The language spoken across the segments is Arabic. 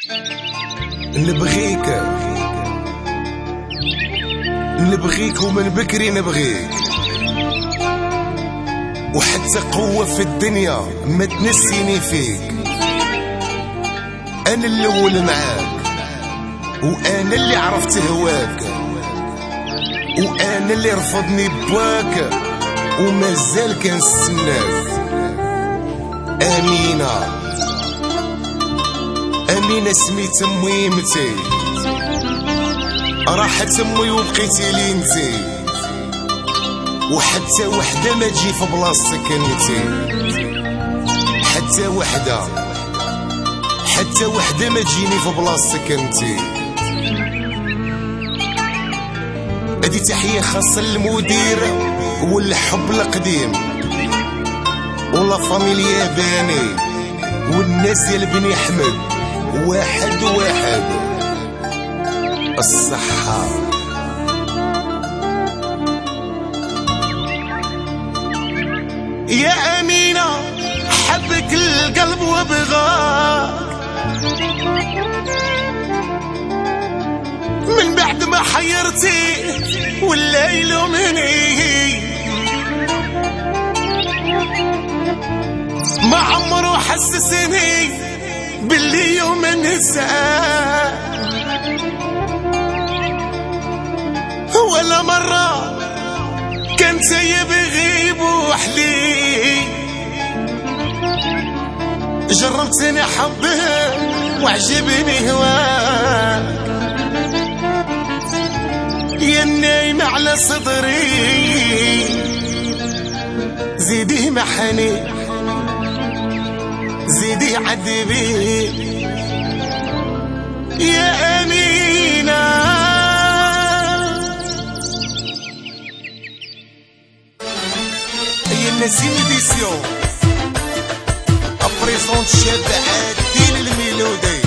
نبغيك ومن بكري نبغيك، وحتى قوة في الدنيا ما تنسيني فيك. أنا الأول معاك، وأنا اللي عرفت هواك، وأنا اللي رفضني بواك، ومازال كنستناك. أمينة أمينة سميت ميمتي، راحت امي وبقيتي لي انتي، وحتى وحده ما تجي في بلاصتك انتي. حتى وحده ما تجيني في بلاصتك انتي. هذه تحيه خاصه للمدير والحب القديم ولا فاميليا باني والناس ديال بني احمد. واحد الصحة. يا أمينة حبك القلب وبغاك، من بعد ما حيرتي والليل مني، ما عمره حسسني باللي يوم نساك، ولا مرة كنت يبغيب وحدي. جربت انا حبه وعجبني هواك، يا النايم على صدري زيدي محني زيدي عذبي. يا أمينة نسيم ديسيون ابريزونت شاب عادي للميلودي.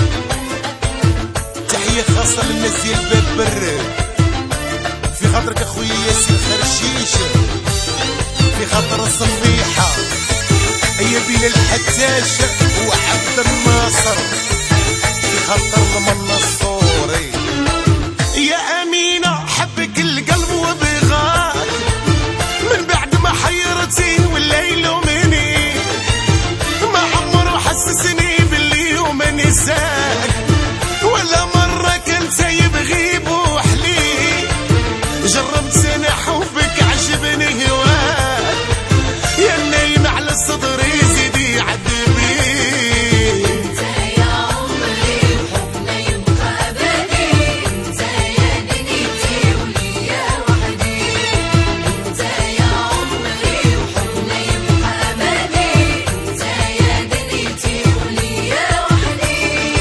تحية خاصة للناس ديال باب براد، في خاطرك اخويا ياسين خرشيش، في خاطر الصفيحة هي بين الحجاج وعبد الناصر، في خاطر المنصوري. يا أمينة حبك القلب وبغاك، من بعد ما حيرتي والليل مني، ما عمره حسسني باللي يوم نساك، ولا مرة كنت يبغي بوحلي. جربت انا حبك عجبني هواك، يا النايم على صدري زيدي عذبي. انت يا عمري وحبنا يبقى ابدي، انت يا دنيتي وليا وحدي. انت يا عمري وحبنا يبقى ابدي، انت يا دنيتي وليا وحدي.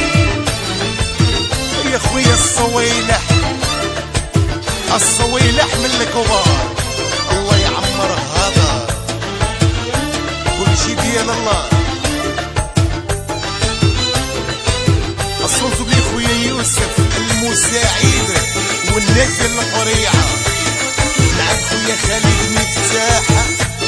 يا خويا الصويلح من الكبار، الله يعمر هذا كل شي ديال الله. الصوت بلي خويا يوسف المساعد والناس ديال القريعة، مع خويا خالد مفتاح.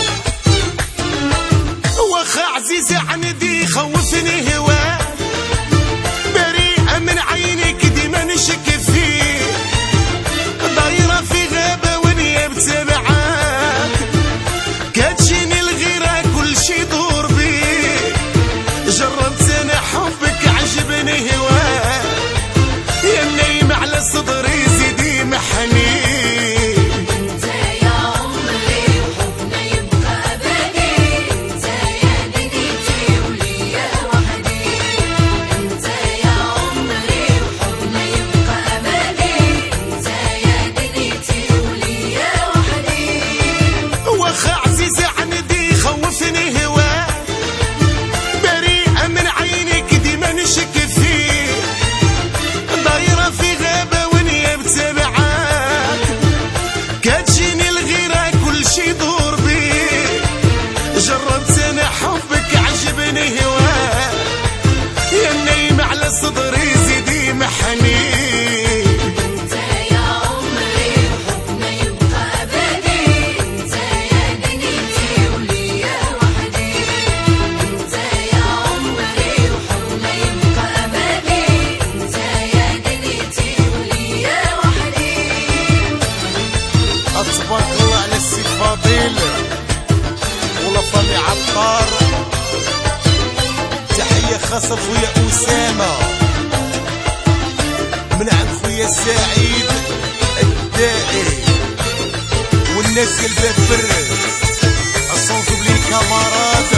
واخا عزيزي عندي خوفني هواه، بريئة من عينيك ديما نشك فيه، دايرة في غابة ونيا بتبعاك، كاتجيني الغيرة كل شي دور بيك. جربت انا حبك عجبني هواك، يا النايم على صدري زيدي محني. انت يا عمري وحبنا يبقى ابدي، انت يا دنيتي وليا وحدي. انت يا عمري وحبنا يبقى ابدي، انت يا دنيتي وليا وحدي. واخا عزيزي عندي خوفني هواك، بريئة من عينيك ديما نشك فيه، دايرة في غابة ونيا بتبعاك، كاتجيني الغيرة كل شي دور بيك. جربت انا حبك عجبني هواك، يا النايم على صدري زيدي محني. انت يا عمري وحبنا يبقى ابدي، انت يا دنيتي وليا وحدي. انت يا عمري وحبنا يبقى ابدي، خاصة خويا أسامة، من عند خويا سعيد الدائري والناس البابر الصوت بلي كامارات.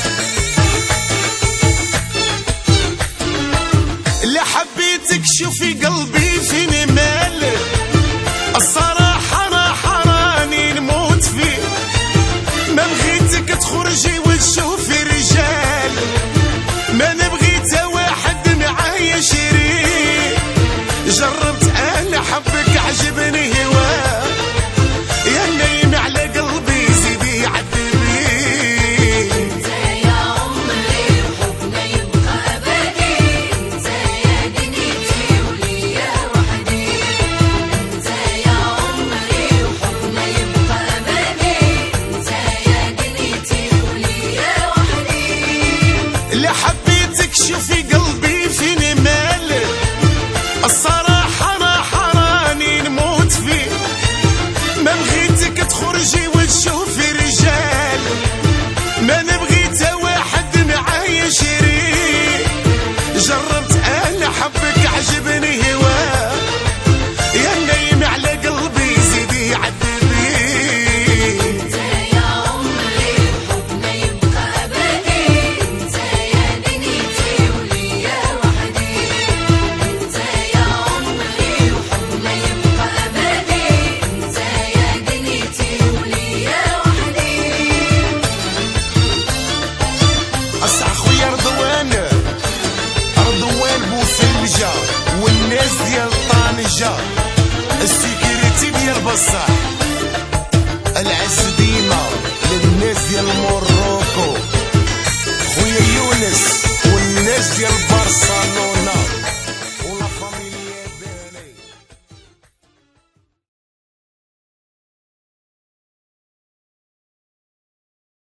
اللي حبيتك شوفي قلبي فين مال، الصراحة أنا حراني نموت فيه، ما بغيتك تخرجي وتشوفي رجال، ما نبغيت واحد معايا شريك، جربت أنا حبك عجبني هواه، يا نايم على قلبي زيدي عذبي. انت يا عمري وحبنا يبقى أبدي، انت يا دنيتي وليا وحدي، انت يا عمري وحبنا يبقى أبدي، انت يا دنيتي وليا وحدي. اللي حبيتك شوفي قلبي فين مال، الصراحة أنا حراني نموت فيه، ما بغيتك تخرجي وتشوفي رجال، ما نبغيت واحد معايا شريك، جربت أنا حبك عجبني هواه، يا نايم على قلبي زيدي عذبي. انت يا عمري وحبنا يبقى أبدي، انت يا دنيتي وليا وحدي، انت يا عمري وحبنا يبقى أبدي، انت يا دنيتي وليا وحدي. أصح خويا رضوان بوسلجة والناس ديال طنجة، السيكيريتي ديال بصح، العز ديما للناس ديال موروكو، خويا يونس والناس ديال